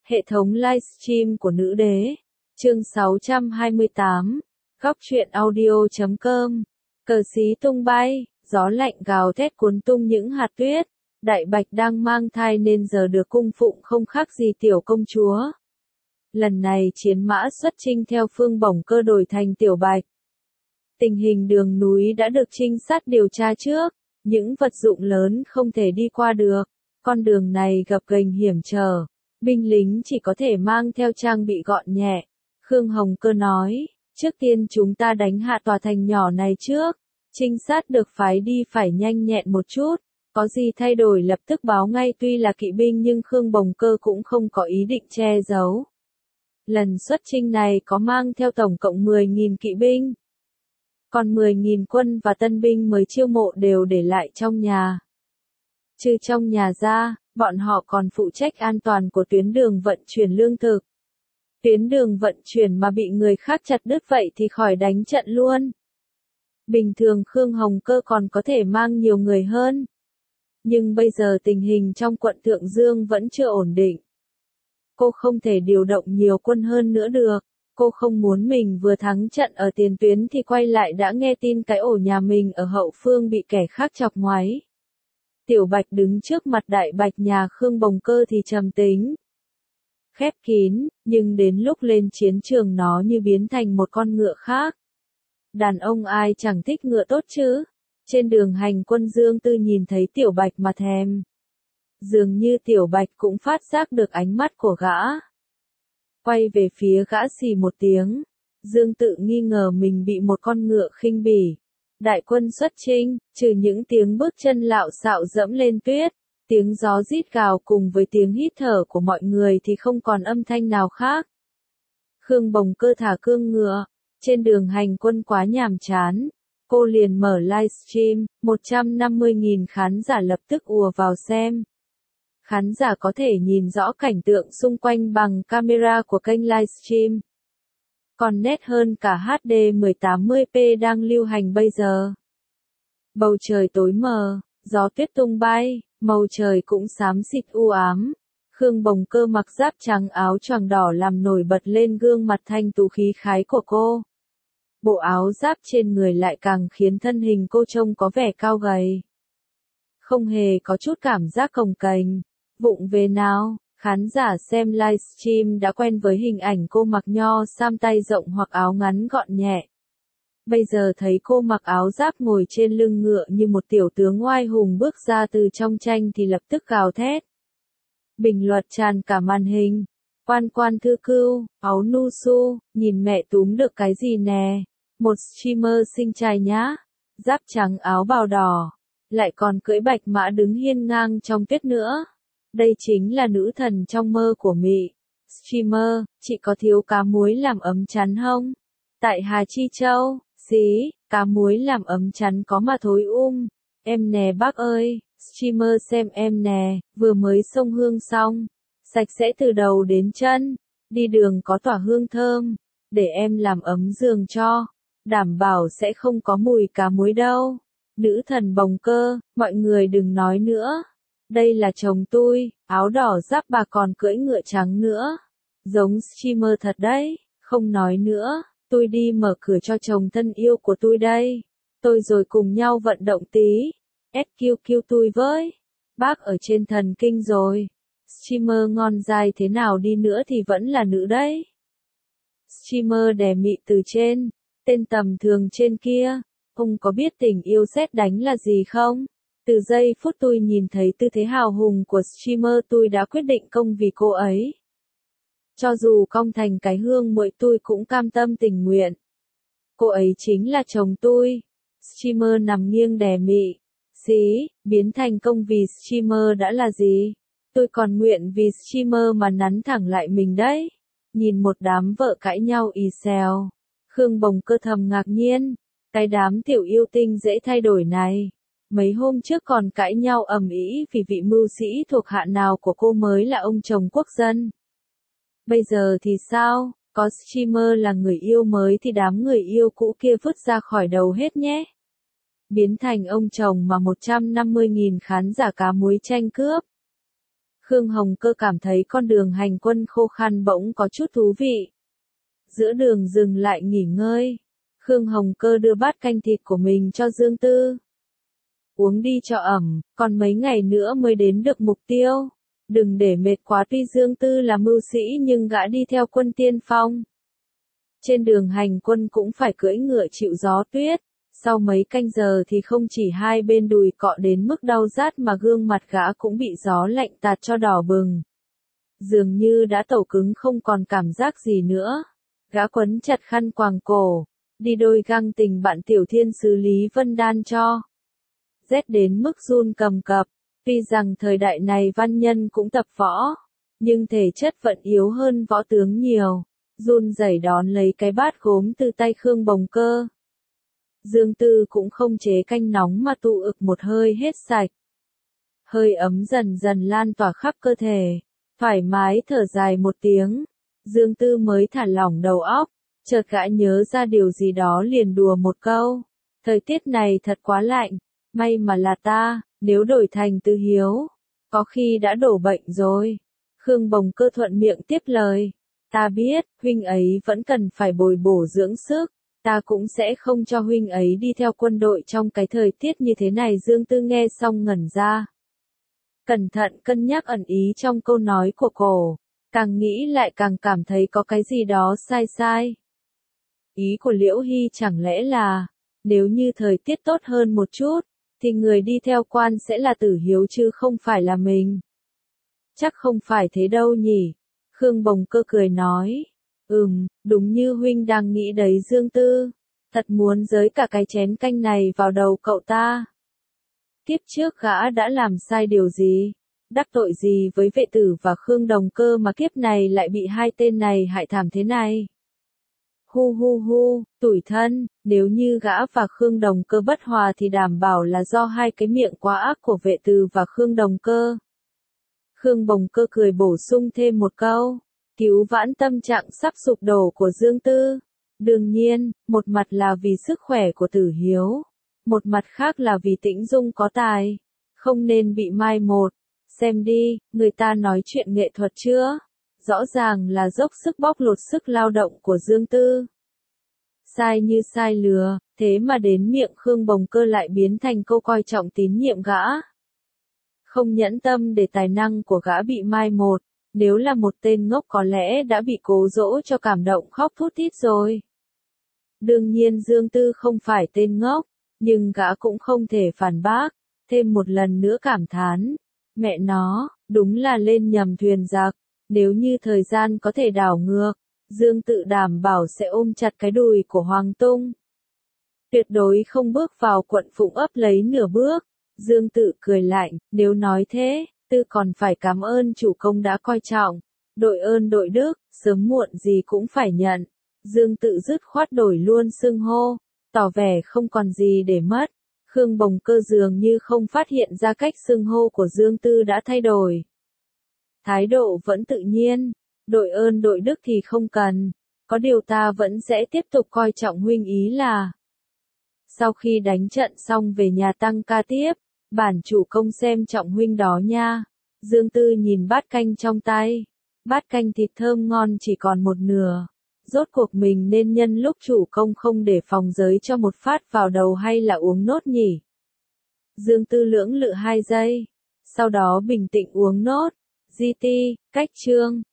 Hệ thống livestream của nữ đế. Chương 628. Góc truyện audio.com. Cờ xí tung bay, gió lạnh gào thét cuốn tung những hạt tuyết. Đại Bạch đang mang thai nên giờ được cung phụng không khác gì tiểu công chúa. Lần này chiến mã xuất chinh theo Phương Bổng Cơ đổi thành Tiểu Bạch. Tình hình đường núi đã được trinh sát điều tra trước, những vật dụng lớn không thể đi qua được, con đường này gập ghềnh hiểm trở, binh lính chỉ có thể mang theo trang bị gọn nhẹ. Khương Hồng Cơ nói, trước tiên chúng ta đánh hạ tòa thành nhỏ này trước, trinh sát được phái đi phải nhanh nhẹn một chút, có gì thay đổi lập tức báo ngay. Tuy là kỵ binh nhưng Khương Bồng Cơ cũng không có ý định che giấu. Lần xuất chinh này có mang theo tổng cộng 10.000 kỵ binh. Còn 10.000 quân và tân binh mới chiêu mộ đều để lại trong nhà. Trừ trong nhà ra, bọn họ còn phụ trách an toàn của tuyến đường vận chuyển lương thực. Tuyến đường vận chuyển mà bị người khác chặt đứt vậy thì khỏi đánh trận luôn. Bình thường Khương Hồng Cơ còn có thể mang nhiều người hơn. Nhưng bây giờ tình hình trong quận Thượng Dương vẫn chưa ổn định. Cô không thể điều động nhiều quân hơn nữa được. Cô không muốn mình vừa thắng trận ở tiền tuyến thì quay lại đã nghe tin cái ổ nhà mình ở hậu phương bị kẻ khác chọc ngoáy. Tiểu Bạch đứng trước mặt Đại Bạch nhà Khương Bồng Cơ thì trầm tính. Khép kín, nhưng đến lúc lên chiến trường nó như biến thành một con ngựa khác. Đàn ông ai chẳng thích ngựa tốt chứ? Trên đường hành quân Dương Tư nhìn thấy Tiểu Bạch mà thèm. Dường như Tiểu Bạch cũng phát giác được ánh mắt của gã. Quay về phía gã xì một tiếng. Dương Tự nghi ngờ mình bị một con ngựa khinh bỉ. Đại quân xuất chinh, trừ những tiếng bước chân lạo xạo dẫm lên tuyết, tiếng gió rít gào cùng với tiếng hít thở của mọi người thì không còn âm thanh nào khác. Khương Bồng Cơ thả cương ngựa, trên đường hành quân quá nhàm chán. Cô liền mở livestream, 150.000 khán giả lập tức ùa vào xem. Khán giả có thể nhìn rõ cảnh tượng xung quanh bằng camera của kênh livestream. Còn nét hơn cả HD 1080p đang lưu hành bây giờ. Bầu trời tối mờ, gió tuyết tung bay, màu trời cũng xám xịt u ám. Khương Bồng Cơ mặc giáp trắng áo choàng đỏ làm nổi bật lên gương mặt thanh tú khí khái của cô. Bộ áo giáp trên người lại càng khiến thân hình cô trông có vẻ cao gầy. Không hề có chút cảm giác cồng kềnh. Vụng về nào, khán giả xem livestream đã quen với hình ảnh cô mặc nho sam tay rộng hoặc áo ngắn gọn nhẹ. Bây giờ thấy cô mặc áo giáp ngồi trên lưng ngựa như một tiểu tướng oai hùng bước ra từ trong tranh thì lập tức gào thét. Bình luận tràn cả màn hình. Quan Quan Thư Cưu, áo nu su, nhìn mẹ túm được cái gì nè. Một streamer xinh trai nhá. Giáp trắng áo bào đỏ. Lại còn cưỡi bạch mã đứng hiên ngang trong tuyết nữa. Đây chính là nữ thần trong mơ của mị. Streamer, chị có thiếu cá muối làm ấm chắn không? Tại Hà Chi Châu, xí, cá muối làm ấm chắn có mà thối. Em nè bác ơi, streamer xem em nè, vừa mới xông hương xong. Sạch sẽ từ đầu đến chân, đi đường có tỏa hương thơm, để em làm ấm giường cho. Đảm bảo sẽ không có mùi cá muối đâu. Nữ thần Bồng Cơ, mọi người đừng nói nữa. Đây là chồng tôi, áo đỏ giáp bà còn cưỡi ngựa trắng nữa. Giống streamer thật đấy, không nói nữa, tôi đi mở cửa cho chồng thân yêu của tôi đây. Tôi rồi cùng nhau vận động tí. SQQ tôi với. Bác ở trên thần kinh rồi. Streamer ngon dai thế nào đi nữa thì vẫn là nữ đấy. Streamer đè mị từ trên, tên tầm thường trên kia. Ông có biết tình yêu sét đánh là gì không? Từ giây phút tôi nhìn thấy tư thế hào hùng của streamer tôi đã quyết định công vì cô ấy. Cho dù cong thành cái hương muội tôi cũng cam tâm tình nguyện. Cô ấy chính là chồng tôi. Streamer nằm nghiêng đè mị. Xí, biến thành công vì streamer đã là gì? Tôi còn nguyện vì streamer mà nắn thẳng lại mình đấy. Nhìn một đám vợ cãi nhau ì xèo. Khương Bồng Cơ thầm ngạc nhiên. Cái đám tiểu yêu tinh dễ thay đổi này. Mấy hôm trước còn cãi nhau ầm ĩ vì vị mưu sĩ thuộc hạ nào của cô mới là ông chồng quốc dân. Bây giờ thì sao? Có streamer là người yêu mới thì đám người yêu cũ kia vứt ra khỏi đầu hết nhé. Biến thành ông chồng mà 150.000 khán giả cá muối tranh cướp. Khương Hồng Cơ cảm thấy con đường hành quân khô khan bỗng có chút thú vị. Giữa đường dừng lại nghỉ ngơi. Khương Hồng Cơ đưa bát canh thịt của mình cho Dương Tư. Uống đi cho ẩm, còn mấy ngày nữa mới đến được mục tiêu. Đừng để mệt quá, tuy Dương Tư là mưu sĩ nhưng gã đi theo quân tiên phong. Trên đường hành quân cũng phải cưỡi ngựa chịu gió tuyết. Sau mấy canh giờ thì không chỉ hai bên đùi cọ đến mức đau rát mà gương mặt gã cũng bị gió lạnh tạt cho đỏ bừng. Dường như đã tẩu cứng không còn cảm giác gì nữa. Gã quấn chặt khăn quàng cổ, đi đôi găng tình bạn tiểu thiên sứ Lý Vân Đan cho. Rét đến mức run cầm cập, tuy rằng thời đại này văn nhân cũng tập võ, nhưng thể chất vẫn yếu hơn võ tướng nhiều, run rẩy đón lấy cái bát gốm từ tay Khương Bồng Cơ. Dương Tư cũng không chế canh nóng mà tụ ực một hơi hết sạch. Hơi ấm dần dần lan tỏa khắp cơ thể, thoải mái thở dài một tiếng. Dương Tư mới thả lỏng đầu óc, chợt gã nhớ ra điều gì đó liền đùa một câu. Thời tiết này thật quá lạnh, may mà là ta, nếu đổi thành Tư Hiếu, có khi đã đổ bệnh rồi. Khương Bồng Cơ thuận miệng tiếp lời. Ta biết, huynh ấy vẫn cần phải bồi bổ dưỡng sức, ta cũng sẽ không cho huynh ấy đi theo quân đội trong cái thời tiết như thế này. Dương Tư nghe xong ngẩn ra. Cẩn thận cân nhắc ẩn ý trong câu nói của cô, càng nghĩ lại càng cảm thấy có cái gì đó sai sai. Ý của Liễu Hy chẳng lẽ là, nếu như thời tiết tốt hơn một chút, thì người đi theo quan sẽ là Tử Hiếu chứ không phải là mình. Chắc không phải thế đâu nhỉ. Khương Bồng Cơ cười nói. Đúng như huynh đang nghĩ đấy Dương Tư. Thật muốn giới cả cái chén canh này vào đầu cậu ta. Kiếp trước gã đã làm sai điều gì? Đắc tội gì với vệ tử và Khương Đồng Cơ mà kiếp này lại bị hai tên này hại thảm thế này? Hu, tủi thân, nếu như gã và Khương Đồng Cơ bất hòa thì đảm bảo là do hai cái miệng quá ác của vệ tử và Khương Đồng Cơ. Khương Bồng Cơ cười bổ sung thêm một câu, cứu vãn tâm trạng sắp sụp đổ của Dương Tư. Đương nhiên, một mặt là vì sức khỏe của Tử Hiếu, một mặt khác là vì Tĩnh Dung có tài, không nên bị mai một. Xem đi, người ta nói chuyện nghệ thuật chưa? Rõ ràng là dốc sức bóc lột sức lao động của Dương Tư. Sai như sai lừa, thế mà đến miệng Khương Bồng Cơ lại biến thành câu coi trọng tín nhiệm gã. Không nhẫn tâm để tài năng của gã bị mai một, nếu là một tên ngốc có lẽ đã bị cố dỗ cho cảm động khóc thút thít rồi. Đương nhiên Dương Tư không phải tên ngốc, nhưng gã cũng không thể phản bác, thêm một lần nữa cảm thán. Mẹ nó, đúng là lên nhầm thuyền giặc, nếu như thời gian có thể đảo ngược, Dương Tự đảm bảo sẽ ôm chặt cái đùi của Hoàng Tung. Tuyệt đối không bước vào quận Phụng ấp lấy nửa bước. Dương Tự cười lạnh, nếu nói thế, Tư còn phải cảm ơn chủ công đã coi trọng. Đội ơn đội đức, sớm muộn gì cũng phải nhận. Dương Tự dứt khoát đổi luôn xưng hô, tỏ vẻ không còn gì để mất. Khương Bồng Cơ dường như không phát hiện ra cách xưng hô của Dương Tư đã thay đổi. Thái độ vẫn tự nhiên, đội ơn đội đức thì không cần, có điều ta vẫn sẽ tiếp tục coi trọng huynh ý là. Sau khi đánh trận xong về nhà tăng ca tiếp, bản chủ công xem trọng huynh đó nha. Dương Tư nhìn bát canh trong tay, bát canh thịt thơm ngon chỉ còn một nửa. Rốt cuộc mình nên nhân lúc chủ công không để phòng giới cho một phát vào đầu hay là uống nốt nhỉ? Dương Tư lưỡng lự 2 giây, sau đó bình tĩnh uống nốt. GT, cách chương.